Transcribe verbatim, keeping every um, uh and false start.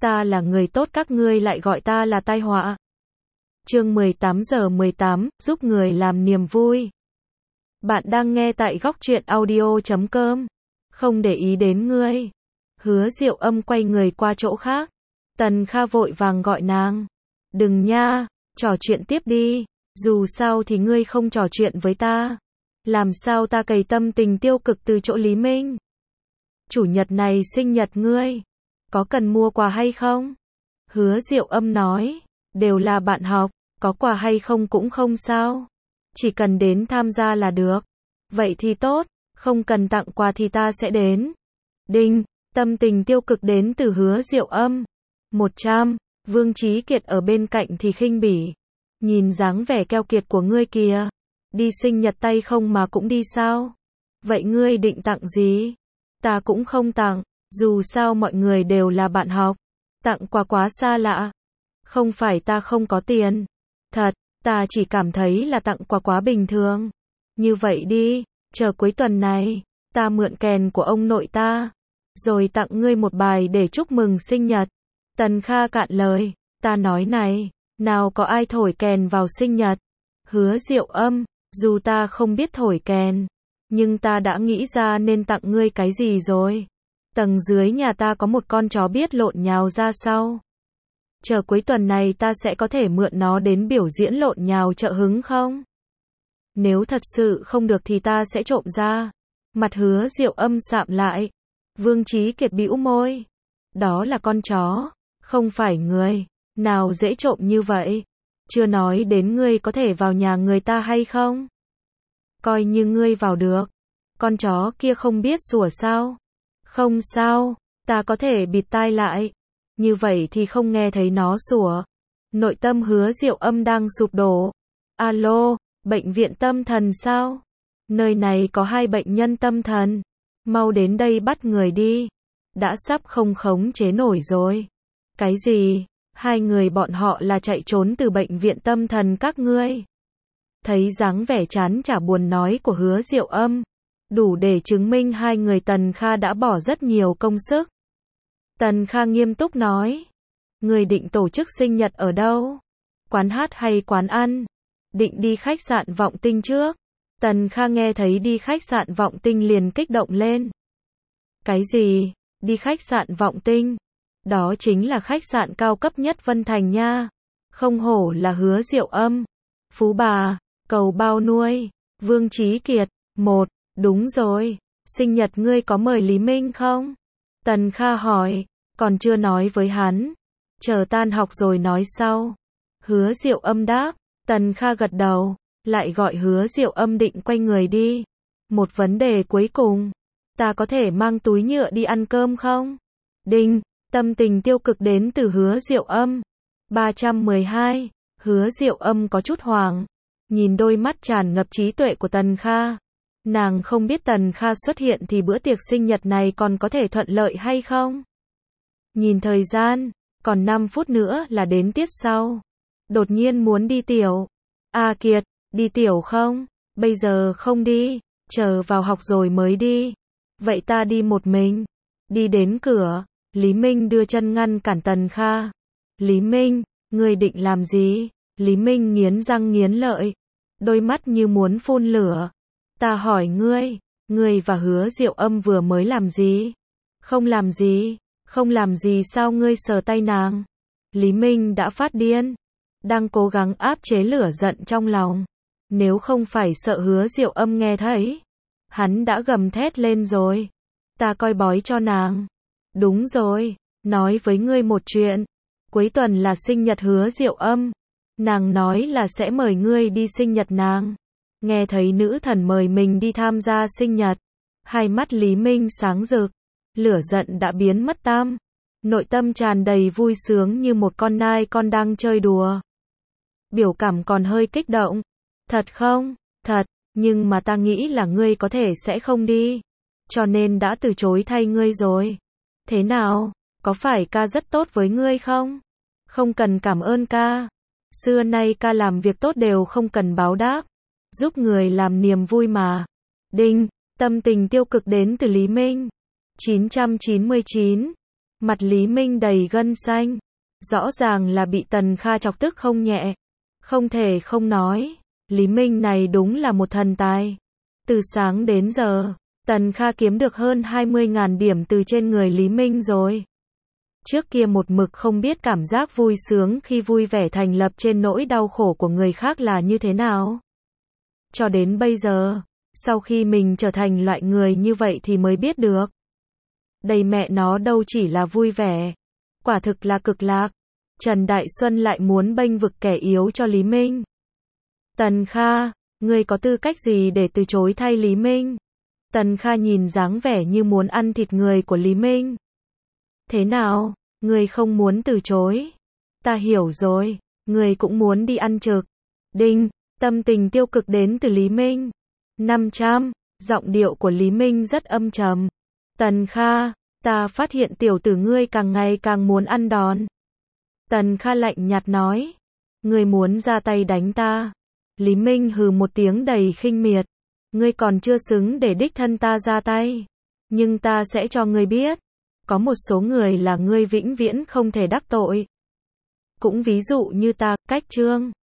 Ta là người tốt các ngươi lại gọi ta là tai họa. Chương mười tám giờ mười tám, giúp người làm niềm vui. Bạn đang nghe tại góc truyện audio chấm com. Không để ý đến ngươi. Hứa Diệu Âm quay người qua chỗ khác. Tần Kha vội vàng gọi nàng. Đừng nha, trò chuyện tiếp đi. Dù sao thì ngươi không trò chuyện với ta. Làm sao ta cày tâm tình tiêu cực từ chỗ Lý Minh. Chủ nhật này sinh nhật ngươi. Có cần mua quà hay không? Hứa Diệu Âm nói. Đều là bạn học. Có quà hay không cũng không sao. Chỉ cần đến tham gia là được. Vậy thì tốt. Không cần tặng quà thì ta sẽ đến. Đinh. Tâm tình tiêu cực đến từ Hứa Diệu Âm. một trăm. Vương Chí Kiệt ở bên cạnh thì khinh bỉ. Nhìn dáng vẻ keo kiệt của ngươi kìa. Đi sinh nhật tay không mà cũng đi sao? Vậy ngươi định tặng gì? Ta cũng không tặng. Dù sao mọi người đều là bạn học. Tặng quà quá xa lạ. Không phải ta không có tiền. Thật, ta chỉ cảm thấy là tặng quà quá bình thường. Như vậy đi, chờ cuối tuần này, ta mượn kèn của ông nội ta. Rồi tặng ngươi một bài để chúc mừng sinh nhật. Tần Kha cạn lời. Ta nói này, nào có ai thổi kèn vào sinh nhật. Hứa Diệu Âm, dù ta không biết thổi kèn, nhưng ta đã nghĩ ra nên tặng ngươi cái gì rồi. Tầng dưới nhà ta có một con chó biết lộn nhào ra sau. Chờ cuối tuần này ta sẽ có thể mượn nó đến biểu diễn lộn nhào trợ hứng không? Nếu thật sự không được thì ta sẽ trộm ra. Mặt Hứa Diệu Âm sạm lại. Vương Chí Kiệt bĩu môi. Đó là con chó, không phải người. Nào dễ trộm như vậy. Chưa nói đến ngươi có thể vào nhà người ta hay không? Coi như ngươi vào được. Con chó kia không biết sủa sao? Không sao, ta có thể bịt tai lại. Như vậy thì không nghe thấy nó sủa. Nội tâm Hứa Diệu Âm đang sụp đổ. Alo, bệnh viện tâm thần sao? Nơi này có hai bệnh nhân tâm thần. Mau đến đây bắt người đi. Đã sắp không khống chế nổi rồi. Cái gì? Hai người bọn họ là chạy trốn từ bệnh viện tâm thần các ngươi. Thấy dáng vẻ chán chả buồn nói của Hứa Diệu Âm. Đủ để chứng minh hai người Tần Kha đã bỏ rất nhiều công sức. Tần Kha nghiêm túc nói. Người định tổ chức sinh nhật ở đâu? Quán hát hay quán ăn? Định đi khách sạn Vọng Tinh trước. Tần Kha nghe thấy đi khách sạn Vọng Tinh liền kích động lên. Cái gì? Đi khách sạn Vọng Tinh? Đó chính là khách sạn cao cấp nhất Vân Thành nha. Không hổ là Hứa Diệu Âm. Phú bà, cầu bao nuôi. Vương Chí Kiệt. Một. Đúng rồi. Sinh nhật ngươi có mời Lý Minh không? Tần Kha hỏi. Còn chưa nói với hắn. Chờ tan học rồi nói sau. Hứa Diệu Âm đáp. Tần Kha gật đầu. Lại gọi Hứa Diệu Âm định quay người đi. Một vấn đề cuối cùng. Ta có thể mang túi nhựa đi ăn cơm không? Đinh. Tâm tình tiêu cực đến từ Hứa Diệu Âm. ba trăm mười hai. Hứa Diệu Âm có chút hoảng. Nhìn đôi mắt tràn ngập trí tuệ của Tần Kha. Nàng không biết Tần Kha xuất hiện thì bữa tiệc sinh nhật này còn có thể thuận lợi hay không. Nhìn thời gian, còn năm phút nữa là đến tiết sau. Đột nhiên muốn đi tiểu. A Kiệt, đi tiểu không? Bây giờ không đi, chờ vào học rồi mới đi. Vậy ta đi một mình. Đi đến cửa, Lý Minh đưa chân ngăn cản Tần Kha. Lý Minh, ngươi định làm gì? Lý Minh nghiến răng nghiến lợi. Đôi mắt như muốn phun lửa. Ta hỏi ngươi, ngươi và Hứa Diệu Âm vừa mới làm gì? Không làm gì, không làm gì sao ngươi sờ tay nàng? Lý Minh đã phát điên, đang cố gắng áp chế lửa giận trong lòng. Nếu không phải sợ Hứa Diệu Âm nghe thấy, hắn đã gầm thét lên rồi. Ta coi bói cho nàng. Đúng rồi, nói với ngươi một chuyện. Cuối tuần là sinh nhật Hứa Diệu Âm. Nàng nói là sẽ mời ngươi đi sinh nhật nàng. Nghe thấy nữ thần mời mình đi tham gia sinh nhật. Hai mắt Lý Minh sáng rực. Lửa giận đã biến mất tam. Nội tâm tràn đầy vui sướng như một con nai con đang chơi đùa. Biểu cảm còn hơi kích động. Thật không? Thật, nhưng mà ta nghĩ là ngươi có thể sẽ không đi. Cho nên đã từ chối thay ngươi rồi. Thế nào? Có phải ca rất tốt với ngươi không? Không cần cảm ơn ca. Xưa nay ca làm việc tốt đều không cần báo đáp. Giúp người làm niềm vui mà. Đinh. Tâm tình tiêu cực đến từ Lý Minh. chín trăm chín mươi chín. Mặt Lý Minh đầy gân xanh. Rõ ràng là bị Tần Kha chọc tức không nhẹ. Không thể không nói, Lý Minh này đúng là một thần tài. Từ sáng đến giờ, Tần Kha kiếm được hơn hai mươi nghìn điểm từ trên người Lý Minh rồi. Trước kia một mực không biết cảm giác vui sướng khi vui vẻ thành lập trên nỗi đau khổ của người khác là như thế nào. Cho đến bây giờ, sau khi mình trở thành loại người như vậy thì mới biết được. Đây mẹ nó đâu chỉ là vui vẻ, quả thực là cực lạc. Trần Đại Xuân lại muốn bênh vực kẻ yếu cho Lý Minh. Tần Kha, ngươi có tư cách gì để từ chối thay Lý Minh? Tần Kha nhìn dáng vẻ như muốn ăn thịt người của Lý Minh. Thế nào, ngươi không muốn từ chối? Ta hiểu rồi, ngươi cũng muốn đi ăn trực. Đinh, tâm tình tiêu cực đến từ Lý Minh. năm trăm, giọng điệu của Lý Minh rất âm trầm. Tần Kha, ta phát hiện tiểu tử ngươi càng ngày càng muốn ăn đòn. Tần Kha lạnh nhạt nói, ngươi muốn ra tay đánh ta. Lý Minh hừ một tiếng đầy khinh miệt, ngươi còn chưa xứng để đích thân ta ra tay. Nhưng ta sẽ cho ngươi biết, có một số người là ngươi vĩnh viễn không thể đắc tội. Cũng ví dụ như ta, Cách Trương.